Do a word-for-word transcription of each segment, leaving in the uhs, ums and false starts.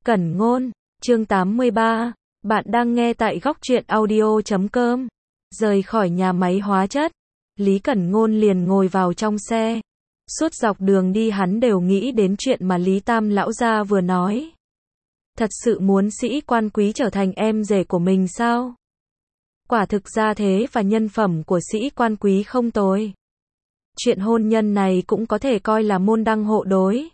Cẩn Ngôn, chương tám mươi ba, bạn đang nghe tại góc truyện audio chấm com. Rời khỏi nhà máy hóa chất, Lý Cẩn Ngôn liền ngồi vào trong xe. Suốt dọc đường đi hắn đều nghĩ đến chuyện mà Lý Tam lão gia vừa nói. Thật sự muốn sĩ quan quý trở thành em rể của mình sao? Quả thực ra thế và nhân phẩm của sĩ quan quý không tồi. Chuyện hôn nhân này cũng có thể coi là môn đăng hộ đối.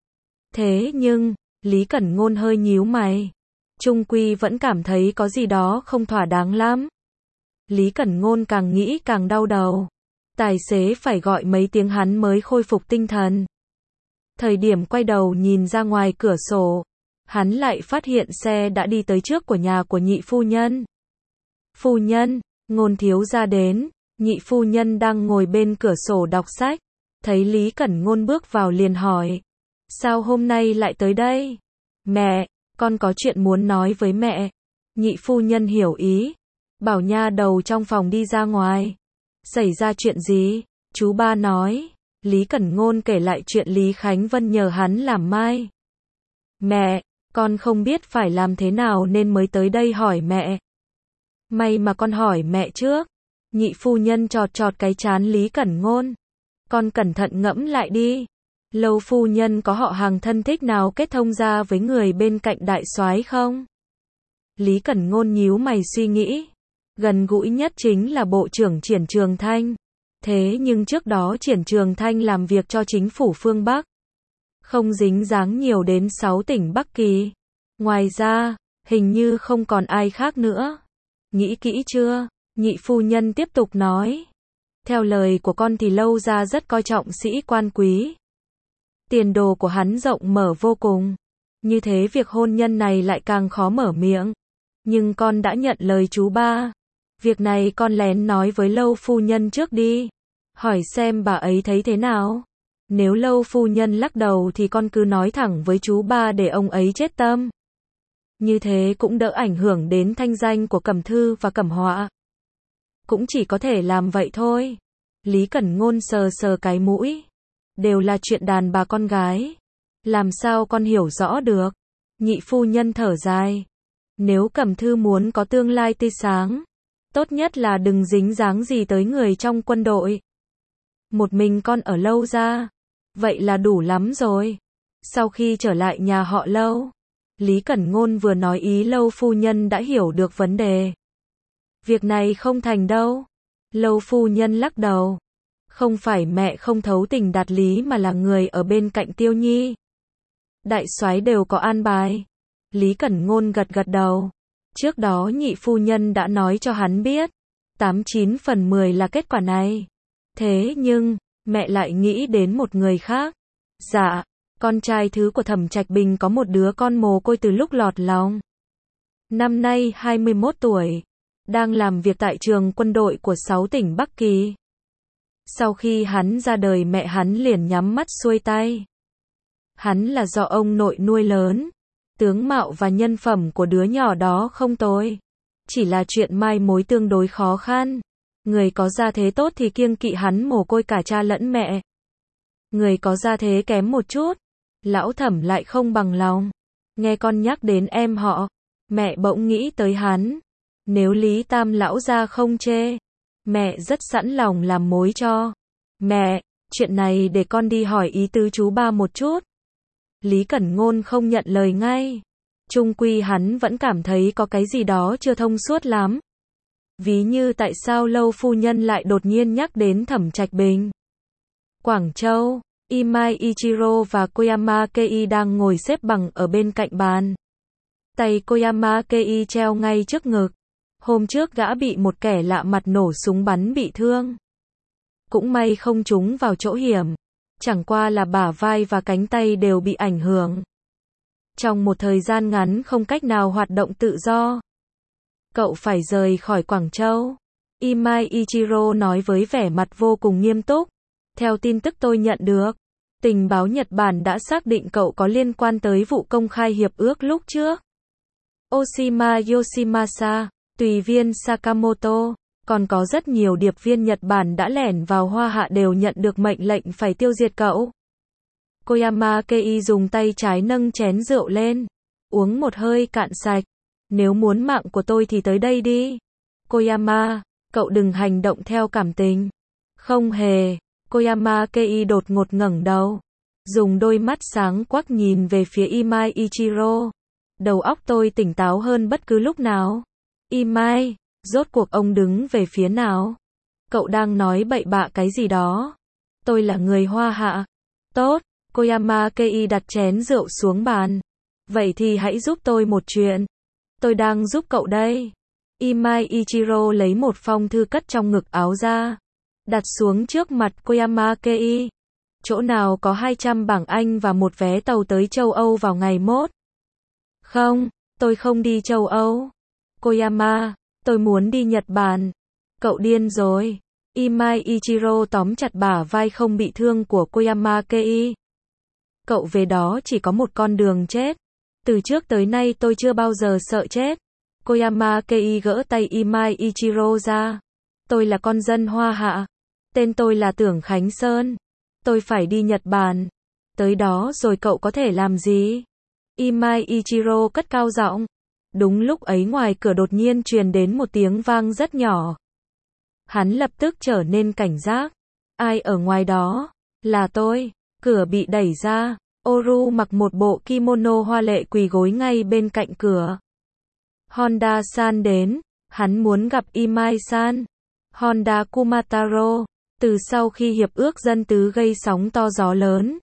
Thế nhưng, Lý Cẩn Ngôn hơi nhíu mày. Chung quy vẫn cảm thấy có gì đó không thỏa đáng lắm. Lý Cẩn Ngôn càng nghĩ càng đau đầu. Tài xế phải gọi mấy tiếng hắn mới khôi phục tinh thần. Thời điểm quay đầu nhìn ra ngoài cửa sổ, hắn lại phát hiện xe đã đi tới trước của nhà của nhị phu nhân. Phu nhân, Ngôn thiếu gia đến. Nhị phu nhân đang ngồi bên cửa sổ đọc sách. Thấy Lý Cẩn Ngôn bước vào liền hỏi. Sao hôm nay lại tới đây? Mẹ, con có chuyện muốn nói với mẹ. Nhị phu nhân hiểu ý. Bảo nha đầu trong phòng đi ra ngoài. Xảy ra chuyện gì? Chú ba nói. Lý Cẩn Ngôn kể lại chuyện Lý Khánh Vân nhờ hắn làm mai. Mẹ, con không biết phải làm thế nào nên mới tới đây hỏi mẹ. May mà con hỏi mẹ trước. Nhị phu nhân chọt chọt cái trán Lý Cẩn Ngôn. Con cẩn thận ngẫm lại đi. Lâu phu nhân có họ hàng thân thích nào kết thông ra với người bên cạnh đại soái không? Lý Cẩn Ngôn nhíu mày suy nghĩ. Gần gũi nhất chính là Bộ trưởng Triển Trường Thanh. Thế nhưng trước đó Triển Trường Thanh làm việc cho chính phủ phương Bắc. Không dính dáng nhiều đến sáu tỉnh Bắc Kỳ. Ngoài ra, hình như không còn ai khác nữa. Nghĩ kỹ chưa? Nhị phu nhân tiếp tục nói. Theo lời của con thì Lâu gia rất coi trọng sĩ quan quý. Tiền đồ của hắn rộng mở vô cùng. Như thế việc hôn nhân này lại càng khó mở miệng. Nhưng con đã nhận lời chú ba. Việc này con lén nói với Lâu phu nhân trước đi. Hỏi xem bà ấy thấy thế nào. Nếu Lâu phu nhân lắc đầu thì con cứ nói thẳng với chú ba để ông ấy chết tâm. Như thế cũng đỡ ảnh hưởng đến thanh danh của Cẩm Thư và Cẩm Họa. Cũng chỉ có thể làm vậy thôi. Lý Cẩn Ngôn sờ sờ cái mũi. Đều là chuyện đàn bà con gái. Làm sao con hiểu rõ được? Nhị phu nhân thở dài. Nếu Cẩm Thư muốn có tương lai tươi sáng, tốt nhất là đừng dính dáng gì tới người trong quân đội. Một mình con ở Lâu gia. Vậy là đủ lắm rồi. Sau khi trở lại nhà họ Lâu, Lý Cẩn Ngôn vừa nói ý Lâu phu nhân đã hiểu được vấn đề. Việc này không thành đâu. Lâu phu nhân lắc đầu. Không phải mẹ không thấu tình đạt lý mà là người ở bên cạnh Tiêu Nhi. Đại soái đều có an bài. Lý Cẩn Ngôn gật gật đầu. Trước đó nhị phu nhân đã nói cho hắn biết. Tám chín phần mười là kết quả này. Thế nhưng, mẹ lại nghĩ đến một người khác. Dạ, con trai thứ của Thẩm Trạch Bình có một đứa con mồ côi từ lúc lọt lòng. Năm nay hai mươi mốt tuổi. Đang làm việc tại trường quân đội của sáu tỉnh Bắc Kỳ. Sau khi hắn ra đời mẹ hắn liền nhắm mắt xuôi tay. Hắn là do ông nội nuôi lớn. Tướng mạo và nhân phẩm của đứa nhỏ đó không tồi. Chỉ là chuyện mai mối tương đối khó khăn. Người có gia thế tốt thì kiêng kỵ hắn mồ côi cả cha lẫn mẹ. Người có gia thế kém một chút, lão Thẩm lại không bằng lòng. Nghe con nhắc đến em họ, mẹ bỗng nghĩ tới hắn. Nếu Lý Tam lão gia không chê, mẹ rất sẵn lòng làm mối cho. Mẹ, chuyện này để con đi hỏi ý tứ chú ba một chút. Lý Cẩn Ngôn không nhận lời ngay. Chung quy hắn vẫn cảm thấy có cái gì đó chưa thông suốt lắm. Ví như tại sao Lâu phu nhân lại đột nhiên nhắc đến Thẩm Trạch Bình. Quảng Châu, Imai Ichiro và Koyama Kei đang ngồi xếp bằng ở bên cạnh bàn. Tay Koyama Kei treo ngay trước ngực. Hôm trước gã bị một kẻ lạ mặt nổ súng bắn bị thương. Cũng may không trúng vào chỗ hiểm. Chẳng qua là bả vai và cánh tay đều bị ảnh hưởng. Trong một thời gian ngắn không cách nào hoạt động tự do. Cậu phải rời khỏi Quảng Châu. Imai Ichiro nói với vẻ mặt vô cùng nghiêm túc. Theo tin tức tôi nhận được, tình báo Nhật Bản đã xác định cậu có liên quan tới vụ công khai hiệp ước lúc trước. Oshima Yoshimasa, tùy viên Sakamoto, còn có rất nhiều điệp viên Nhật Bản đã lẻn vào Hoa Hạ đều nhận được mệnh lệnh phải tiêu diệt cậu. Koyama Kei dùng tay trái nâng chén rượu lên. uống một hơi cạn sạch. Nếu muốn mạng của tôi thì tới đây đi. Koyama, cậu đừng hành động theo cảm tình. Không hề. Koyama Kei đột ngột ngẩng đầu, dùng đôi mắt sáng quắc nhìn về phía Imai Ichiro. Đầu óc tôi tỉnh táo hơn bất cứ lúc nào. Imai, rốt cuộc ông đứng về phía nào? Cậu đang nói bậy bạ cái gì đó? Tôi là người Hoa Hạ. Tốt, Koyama Kei đặt chén rượu xuống bàn. Vậy thì hãy giúp tôi một chuyện. Tôi đang giúp cậu đây. Imai Ichiro lấy một phong thư cất trong ngực áo ra, đặt xuống trước mặt Koyama Kei. Chỗ nào có hai trăm bảng Anh và một vé tàu tới châu Âu vào ngày mốt? Không, tôi không đi châu Âu. Koyama, tôi muốn đi Nhật Bản. Cậu điên rồi. Imai Ichiro tóm chặt bả vai không bị thương của Koyama Kei. Cậu về đó chỉ có một con đường chết. Từ trước tới nay tôi chưa bao giờ sợ chết. Koyama Kei gỡ tay Imai Ichiro ra. Tôi là con dân Hoa Hạ. Tên tôi là Tưởng Khánh Sơn. Tôi phải đi Nhật Bản. Tới đó rồi cậu có thể làm gì? Imai Ichiro cất cao giọng. Đúng lúc ấy ngoài cửa đột nhiên truyền đến một tiếng vang rất nhỏ. Hắn lập tức trở nên cảnh giác. Ai ở ngoài đó? Là tôi. Cửa bị đẩy ra. Oru mặc một bộ kimono hoa lệ quỳ gối ngay bên cạnh cửa. Honda-san đến. Hắn muốn gặp Imai-san. Honda Kumataro. Từ sau khi hiệp ước dân tứ gây sóng to gió lớn,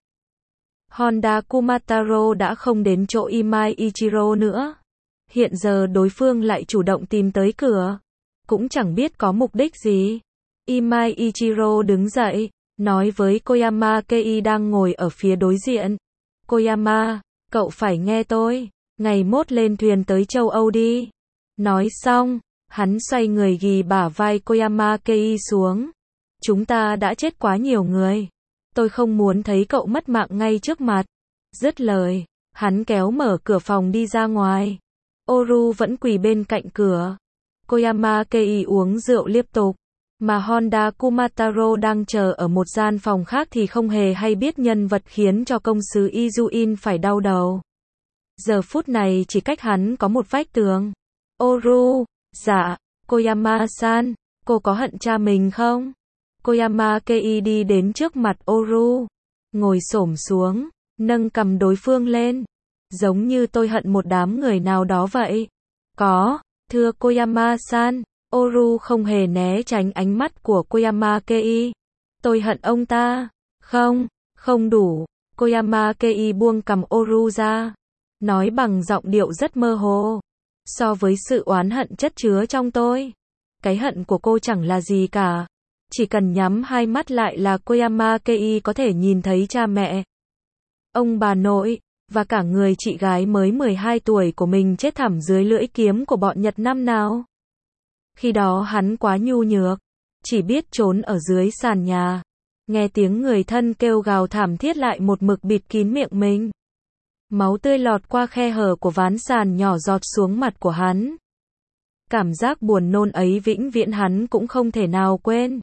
Honda Kumataro đã không đến chỗ Imai Ichiro nữa. Hiện giờ đối phương lại chủ động tìm tới cửa. Cũng chẳng biết có mục đích gì. Imai Ichiro đứng dậy, nói với Koyama Kei đang ngồi ở phía đối diện. Koyama, cậu phải nghe tôi. Ngày mốt lên thuyền tới châu Âu đi. Nói xong, hắn xoay người ghì bả vai Koyama Kei xuống. Chúng ta đã chết quá nhiều người. Tôi không muốn thấy cậu mất mạng ngay trước mặt. Dứt lời, hắn kéo mở cửa phòng đi ra ngoài. Oru vẫn quỳ bên cạnh cửa. Koyama Kei uống rượu liên tục. Mà Honda Kumataro đang chờ ở một gian phòng khác thì không hề hay biết nhân vật khiến cho công sứ Izuin phải đau đầu. Giờ phút này chỉ cách hắn có một vách tường. Oru, dạ, Koyama-san, cô có hận cha mình không? Koyama Kei đi đến trước mặt Oru, ngồi xổm xuống, nâng cầm đối phương lên. Giống như tôi hận một đám người nào đó vậy. Có, thưa Koyama-san. Oru không hề né tránh ánh mắt của Koyama Kei. Tôi hận ông ta. Không, không đủ. Koyama Kei buông cầm Oru ra, nói bằng giọng điệu rất mơ hồ. So với sự oán hận chất chứa trong tôi, cái hận của cô chẳng là gì cả. Chỉ cần nhắm hai mắt lại là Koyama Kei có thể nhìn thấy cha mẹ, ông bà nội, và cả người chị gái mới mười hai tuổi của mình chết thẳm dưới lưỡi kiếm của bọn Nhật năm nào. Khi đó hắn quá nhu nhược, chỉ biết trốn ở dưới sàn nhà, nghe tiếng người thân kêu gào thảm thiết lại một mực bịt kín miệng mình. Máu tươi lọt qua khe hở của ván sàn nhỏ giọt xuống mặt của hắn. Cảm giác buồn nôn ấy vĩnh viễn hắn cũng không thể nào quên.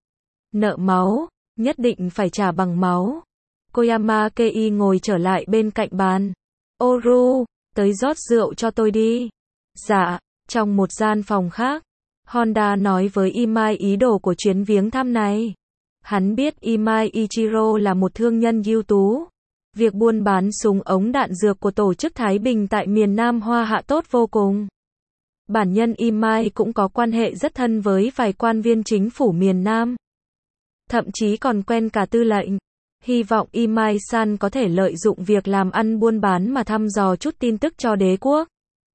Nợ máu, nhất định phải trả bằng máu. Koyama Kei ngồi trở lại bên cạnh bàn. Oru, tới rót rượu cho tôi đi. Dạ, trong một gian phòng khác, Honda nói với Imai ý đồ của chuyến viếng thăm này. Hắn biết Imai Ichiro là một thương nhân ưu tú. Việc buôn bán súng ống đạn dược của tổ chức Thái Bình tại miền Nam Hoa Hạ tốt vô cùng. Bản nhân Imai cũng có quan hệ rất thân với vài quan viên chính phủ miền Nam. Thậm chí còn quen cả tư lệnh. Hy vọng Imai-san có thể lợi dụng việc làm ăn buôn bán mà thăm dò chút tin tức cho đế quốc.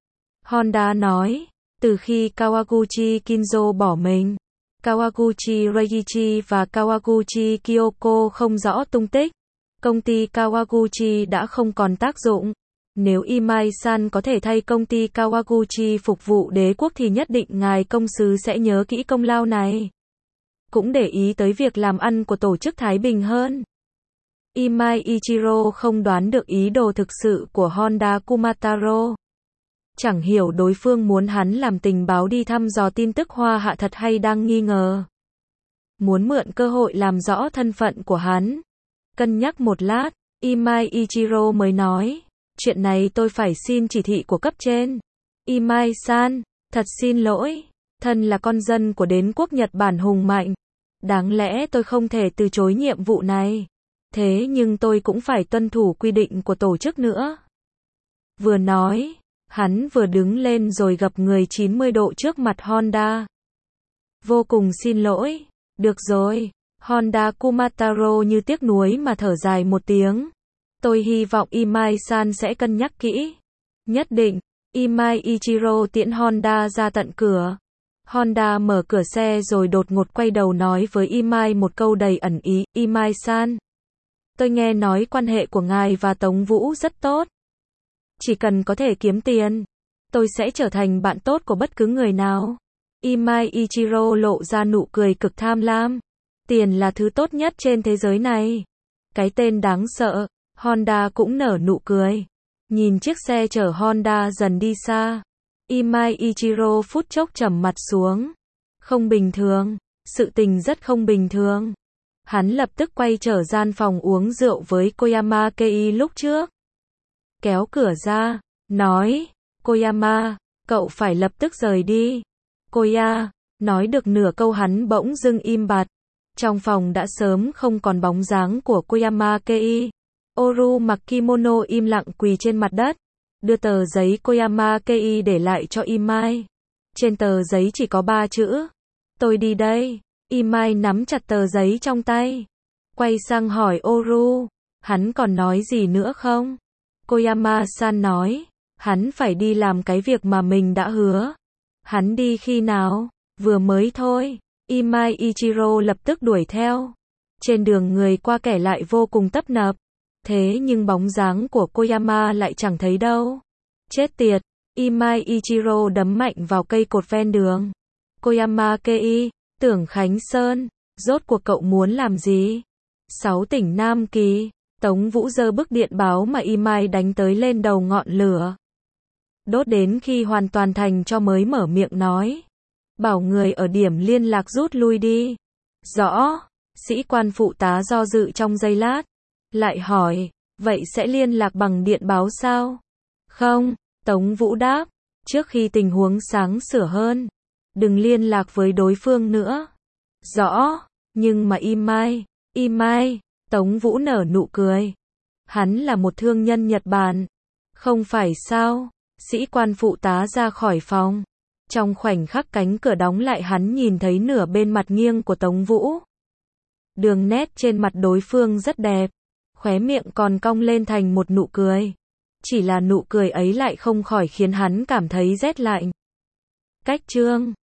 Honda nói, từ khi Kawaguchi Kinzo bỏ mình, Kawaguchi Reiichi và Kawaguchi Kyoko không rõ tung tích, công ty Kawaguchi đã không còn tác dụng. Nếu Imai-san có thể thay công ty Kawaguchi phục vụ đế quốc thì nhất định ngài công sứ sẽ nhớ kỹ công lao này. Cũng để ý tới việc làm ăn của tổ chức Thái Bình hơn. Imai Ichiro không đoán được ý đồ thực sự của Honda Kumataro. Chẳng hiểu đối phương muốn hắn làm tình báo đi thăm dò tin tức Hoa Hạ thật hay đang nghi ngờ. Muốn mượn cơ hội làm rõ thân phận của hắn. Cân nhắc một lát, Imai Ichiro mới nói, Chuyện này tôi phải xin chỉ thị của cấp trên. Imai-san, thật xin lỗi. Thân là con dân của đế quốc Nhật Bản hùng mạnh. Đáng lẽ tôi không thể từ chối nhiệm vụ này. Thế nhưng tôi cũng phải tuân thủ quy định của tổ chức nữa. Vừa nói, hắn vừa đứng lên rồi gập người chín mươi độ trước mặt Honda. Vô cùng xin lỗi. Được rồi. Honda Kumataro như tiếc nuối mà thở dài một tiếng. Tôi hy vọng Imai-san sẽ cân nhắc kỹ. Nhất định. Imai Ichiro tiễn Honda ra tận cửa. Honda mở cửa xe rồi đột ngột quay đầu nói với Imai một câu đầy ẩn ý. Imai-san, tôi nghe nói quan hệ của ngài và Tống Vũ rất tốt. Chỉ cần có thể kiếm tiền, tôi sẽ trở thành bạn tốt của bất cứ người nào. Imai Ichiro lộ ra nụ cười cực tham lam. Tiền là thứ tốt nhất trên thế giới này. Cái tên đáng sợ. Honda cũng nở nụ cười. Nhìn chiếc xe chở Honda dần đi xa. Imai Ichiro phút chốc trầm mặt xuống. Không bình thường. Sự tình rất không bình thường. Hắn lập tức quay trở gian phòng uống rượu với Koyama Kei lúc trước. Kéo cửa ra. Nói. Koyama, cậu phải lập tức rời đi. Koya. Nói được nửa câu hắn bỗng dưng im bặt. Trong phòng đã sớm không còn bóng dáng của Koyama Kei. Oru mặc kimono im lặng quỳ trên mặt đất. Đưa tờ giấy Koyama Kei để lại cho Imai. Trên tờ giấy chỉ có ba chữ. Tôi đi đây. Imai nắm chặt tờ giấy trong tay. Quay sang hỏi Oru. Hắn còn nói gì nữa không? Koyama-san nói. Hắn phải đi làm cái việc mà mình đã hứa. Hắn đi khi nào? Vừa mới thôi. Imai Ichiro lập tức đuổi theo. Trên đường người qua kẻ lại vô cùng tấp nập. Thế nhưng bóng dáng của Koyama lại chẳng thấy đâu. Chết tiệt. Imai Ichiro đấm mạnh vào cây cột ven đường. Koyama Kei, Tưởng Khánh Sơn, rốt cuộc cậu muốn làm gì? Sáu tỉnh Nam Kỳ. Tống Vũ giơ bức điện báo mà Imai đánh tới lên đầu ngọn lửa. Đốt đến khi hoàn toàn thành cho mới mở miệng nói. Bảo người ở điểm liên lạc rút lui đi. Rõ. Sĩ quan phụ tá do dự trong giây lát. Lại hỏi, vậy sẽ liên lạc bằng điện báo sao? Không, Tống Vũ đáp, trước khi tình huống sáng sủa hơn, đừng liên lạc với đối phương nữa. Rõ, nhưng mà Imai, Imai, Tống Vũ nở nụ cười. Hắn là một thương nhân Nhật Bản. Không phải sao? Sĩ quan phụ tá ra khỏi phòng. Trong khoảnh khắc cánh cửa đóng lại hắn nhìn thấy nửa bên mặt nghiêng của Tống Vũ. Đường nét trên mặt đối phương rất đẹp. Khóe miệng còn cong lên thành một nụ cười. Chỉ là nụ cười ấy lại không khỏi khiến hắn cảm thấy rét lạnh. Cách chương